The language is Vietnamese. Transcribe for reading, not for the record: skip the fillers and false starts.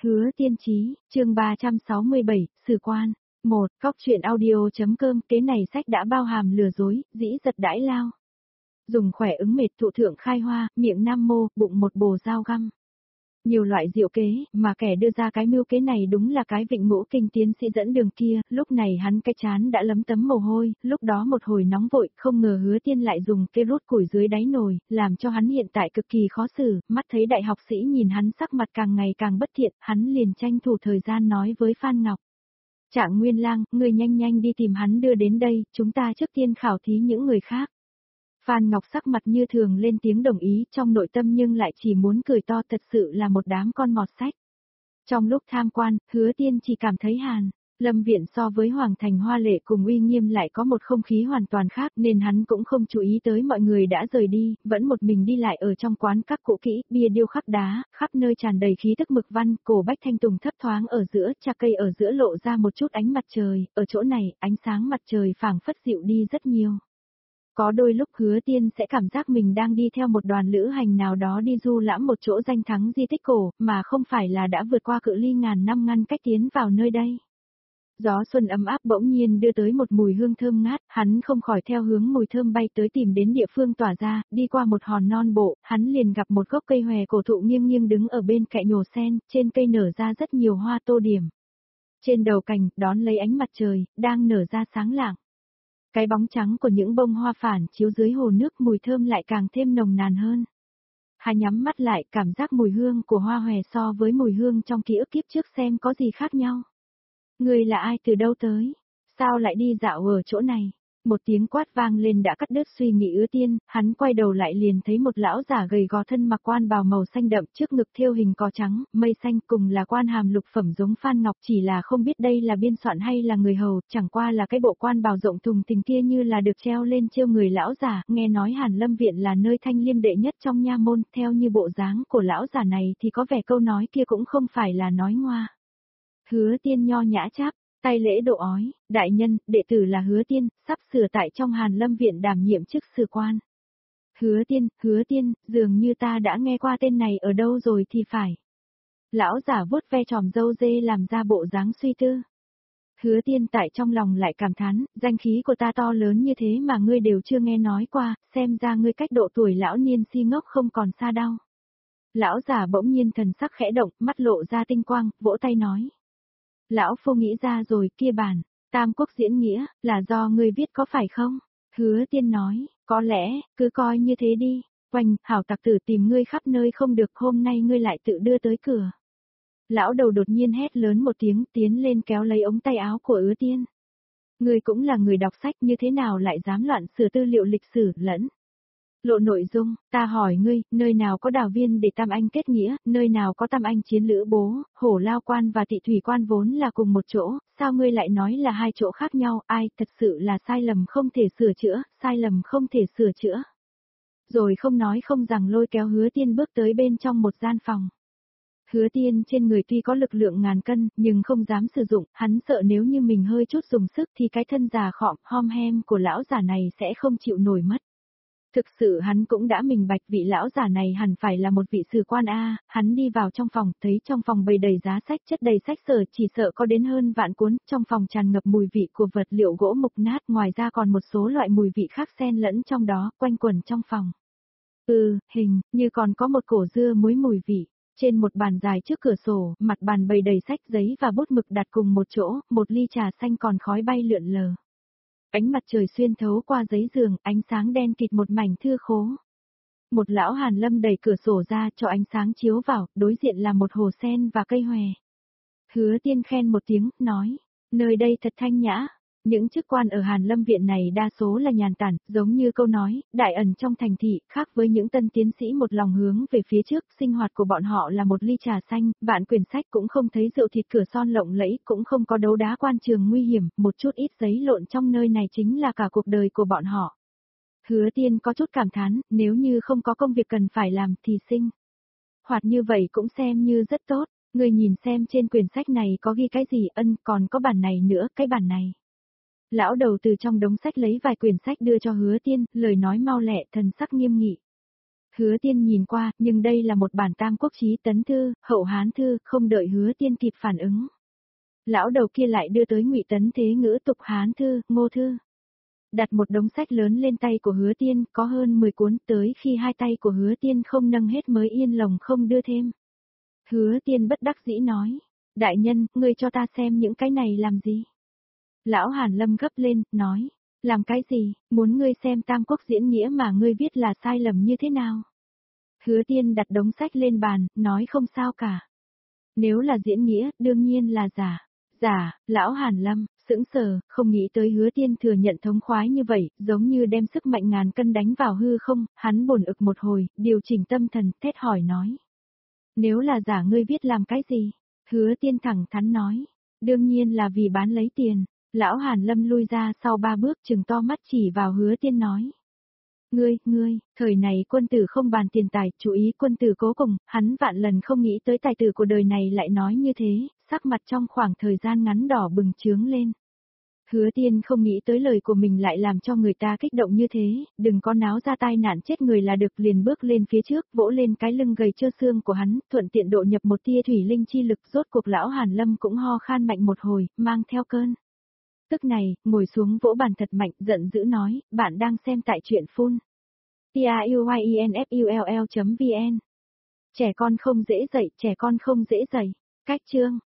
Hứa Tiên Chí, chương 367, Sử Quan. 1. Cóc truyện audio.com. Kế này sách đã bao hàm lừa dối, dĩ giật đãi lao. Dùng khỏe ứng mệt thụ thượng khai hoa, miệng nam mô, bụng một bồ dao găm. Nhiều loại diệu kế, mà kẻ đưa ra cái mưu kế này đúng là cái Vịnh Ngũ Kinh tiến sĩ dẫn đường kia, lúc này hắn cái trán đã lấm tấm mồ hôi, lúc đó một hồi nóng vội, không ngờ Hứa Tiên lại dùng cây rút củi dưới đáy nồi, làm cho hắn hiện tại cực kỳ khó xử, mắt thấy đại học sĩ nhìn hắn sắc mặt càng ngày càng bất thiện, hắn liền tranh thủ thời gian nói với Phan Ngọc. Trạng Nguyên Lang, người nhanh nhanh đi tìm hắn đưa đến đây, chúng ta trước tiên khảo thí những người khác. Phan Ngọc sắc mặt như thường lên tiếng đồng ý, trong nội tâm nhưng lại chỉ muốn cười to, thật sự là một đám con mọt sách. Trong lúc tham quan, Hứa Tiên chỉ cảm thấy Hàn Lâm viện so với Hoàng thành hoa lệ cùng uy nghiêm lại có một không khí hoàn toàn khác, nên hắn cũng không chú ý tới mọi người đã rời đi, vẫn một mình đi lại ở trong quán các cũ kỹ, bia điêu khắc đá, khắp nơi tràn đầy khí tức mực văn, cổ bách thanh tùng thấp thoáng ở giữa, trà cây ở giữa lộ ra một chút ánh mặt trời, ở chỗ này, ánh sáng mặt trời phảng phất dịu đi rất nhiều. Có đôi lúc Hứa Tiên sẽ cảm giác mình đang đi theo một đoàn lữ hành nào đó đi du lãm một chỗ danh thắng di tích cổ, mà không phải là đã vượt qua cự ly ngàn năm ngăn cách tiến vào nơi đây. Gió xuân ấm áp bỗng nhiên đưa tới một mùi hương thơm ngát, hắn không khỏi theo hướng mùi thơm bay tới tìm đến địa phương tỏa ra, đi qua một hòn non bộ, hắn liền gặp một gốc cây hòe cổ thụ nghiêng nghiêng đứng ở bên cạnh nhổ sen, trên cây nở ra rất nhiều hoa tô điểm. Trên đầu cành, đón lấy ánh mặt trời, đang nở ra sáng lạng. Cái bóng trắng của những bông hoa phản chiếu dưới hồ nước, mùi thơm lại càng thêm nồng nàn hơn. Hai nhắm mắt lại, cảm giác mùi hương của hoa hòe so với mùi hương trong ký ức kiếp trước xem có gì khác nhau. Người là ai, từ đâu tới? Sao lại đi dạo ở chỗ này? Một tiếng quát vang lên đã cắt đứt suy nghĩ Hứa Tiên, hắn quay đầu lại liền thấy một lão giả gầy gò thân mặc quan bào màu xanh đậm, trước ngực thêu hình cò trắng, mây xanh, cùng là quan hàm lục phẩm giống Phan Ngọc, chỉ là không biết đây là biên soạn hay là người hầu, chẳng qua là cái bộ quan bào rộng thùng thình kia như là được treo lên trêu người lão giả, nghe nói Hàn Lâm viện là nơi thanh liêm đệ nhất trong nha môn, theo như bộ dáng của lão giả này thì có vẻ câu nói kia cũng không phải là nói ngoa. Hứa Tiên nho nhã chắp tay lễ độ ói, đại nhân, đệ tử là Hứa Tiên, sắp sửa tại trong Hàn Lâm viện đảm nhiệm chức sử quan. Hứa Tiên, dường như ta đã nghe qua tên này ở đâu rồi thì phải. Lão giả vuốt ve tròm râu dê làm ra bộ dáng suy tư. Hứa Tiên tại trong lòng lại cảm thán, danh khí của ta to lớn như thế mà ngươi đều chưa nghe nói qua, xem ra ngươi cách độ tuổi lão niên si ngốc không còn xa đâu. Lão giả bỗng nhiên thần sắc khẽ động, mắt lộ ra tinh quang, vỗ tay nói. Lão phu nghĩ ra rồi, kia bản Tam Quốc diễn nghĩa, là do ngươi viết có phải không? Hứa Tiên nói, có lẽ, cứ coi như thế đi. Oanh, hảo tặc tử tìm ngươi khắp nơi không được, hôm nay ngươi lại tự đưa tới cửa. Lão đầu đột nhiên hét lớn một tiếng, tiến lên kéo lấy ống tay áo của Hứa Tiên. Ngươi cũng là người đọc sách, như thế nào lại dám loạn sửa tư liệu lịch sử lẫn lộ nội dung, ta hỏi ngươi, nơi nào có đào viên để tam anh kết nghĩa, nơi nào có tam anh chiến lữ bố, hổ lao quan và tị thủy quan vốn là cùng một chỗ, sao ngươi lại nói là hai chỗ khác nhau, ai, thật sự là sai lầm không thể sửa chữa, sai lầm không thể sửa chữa. Rồi không nói không rằng lôi kéo Hứa Tiên bước tới bên trong một gian phòng. Hứa Tiên trên người tuy có lực lượng ngàn cân, nhưng không dám sử dụng, hắn sợ nếu như mình hơi chút dùng sức thì cái thân già khọm, hom hem của lão giả này sẽ không chịu nổi mất. Thực sự hắn cũng đã minh bạch vị lão giả này hẳn phải là một vị sử quan A, hắn đi vào trong phòng, thấy trong phòng bày đầy giá sách chất đầy sách sở, chỉ sợ có đến hơn vạn cuốn, trong phòng tràn ngập mùi vị của vật liệu gỗ mục nát, ngoài ra còn một số loại mùi vị khác xen lẫn trong đó, quanh quẩn trong phòng. Hình như còn có một cổ dưa muối mùi vị. Trên một bàn dài trước cửa sổ, mặt bàn bày đầy sách giấy và bút mực đặt cùng một chỗ, một ly trà xanh còn khói bay lượn lờ. Ánh mặt trời xuyên thấu qua giấy giường, ánh sáng đen kịt một mảnh thưa khố. Một lão Hàn Lâm đẩy cửa sổ ra cho ánh sáng chiếu vào, đối diện là một hồ sen và cây hòe. Hứa Tiên khen một tiếng, nói, nơi đây thật thanh nhã. Những chức quan ở Hàn Lâm viện này đa số là nhàn tản, giống như câu nói, đại ẩn trong thành thị, khác với những tân tiến sĩ một lòng hướng về phía trước, sinh hoạt của bọn họ là một ly trà xanh, vạn quyển sách cũng không thấy rượu thịt cửa son lộng lẫy, cũng không có đấu đá quan trường nguy hiểm, một chút ít giấy lộn trong nơi này chính là cả cuộc đời của bọn họ. Hứa Tiên có chút cảm thán, nếu như không có công việc cần phải làm thì sinh hoạt như vậy cũng xem như rất tốt, người nhìn xem trên quyển sách này có ghi cái gì, còn có bản này nữa, cái bản này. Lão đầu từ trong đống sách lấy vài quyển sách đưa cho Hứa Tiên, lời nói mau lẹ, thần sắc nghiêm nghị. Hứa Tiên nhìn qua, nhưng đây là một bản Tam Quốc Chí Tấn thư, Hậu Hán thư, không đợi Hứa Tiên kịp phản ứng. Lão đầu kia lại đưa tới Ngụy Tấn Thế Ngữ Tục Hán thư, Ngô thư. Đặt một đống sách lớn lên tay của Hứa Tiên, có hơn 10 cuốn, tới khi hai tay của Hứa Tiên không nâng hết mới yên lòng không đưa thêm. Hứa Tiên bất đắc dĩ nói, đại nhân, ngươi cho ta xem những cái này làm gì? Lão Hàn Lâm gấp lên, nói, làm cái gì, muốn ngươi xem Tam Quốc diễn nghĩa mà ngươi viết là sai lầm như thế nào? Hứa Tiên đặt đống sách lên bàn, nói không sao cả. Nếu là diễn nghĩa, đương nhiên là giả. Giả, lão Hàn Lâm, sững sờ, không nghĩ tới Hứa Tiên thừa nhận thống khoái như vậy, giống như đem sức mạnh ngàn cân đánh vào hư không, hắn bồn ực một hồi, điều chỉnh tâm thần, thét hỏi nói. Nếu là giả ngươi viết làm cái gì? Hứa Tiên thẳng thắn nói. Đương nhiên là vì bán lấy tiền. Lão Hàn Lâm lui ra sau 3 bước trừng to mắt chỉ vào Hứa Tiên nói. Ngươi, thời này quân tử không bàn tiền tài, chú ý quân tử cố cùng, hắn vạn lần không nghĩ tới tài tử của đời này lại nói như thế, sắc mặt trong khoảng thời gian ngắn đỏ bừng trướng lên. Hứa Tiên không nghĩ tới lời của mình lại làm cho người ta kích động như thế, đừng có náo ra tai nạn chết người là được, liền bước lên phía trước, vỗ lên cái lưng gầy trơ xương của hắn, thuận tiện độ nhập một tia thủy linh chi lực, rốt cuộc lão Hàn Lâm cũng ho khan mạnh một hồi, mang theo cơn. Tức này, ngồi xuống vỗ bàn thật mạnh, giận dữ nói, bạn đang xem tại truyện phun. TIUYINFULL.vn. Trẻ con không dễ dạy, trẻ con không dễ dạy. Cách chương.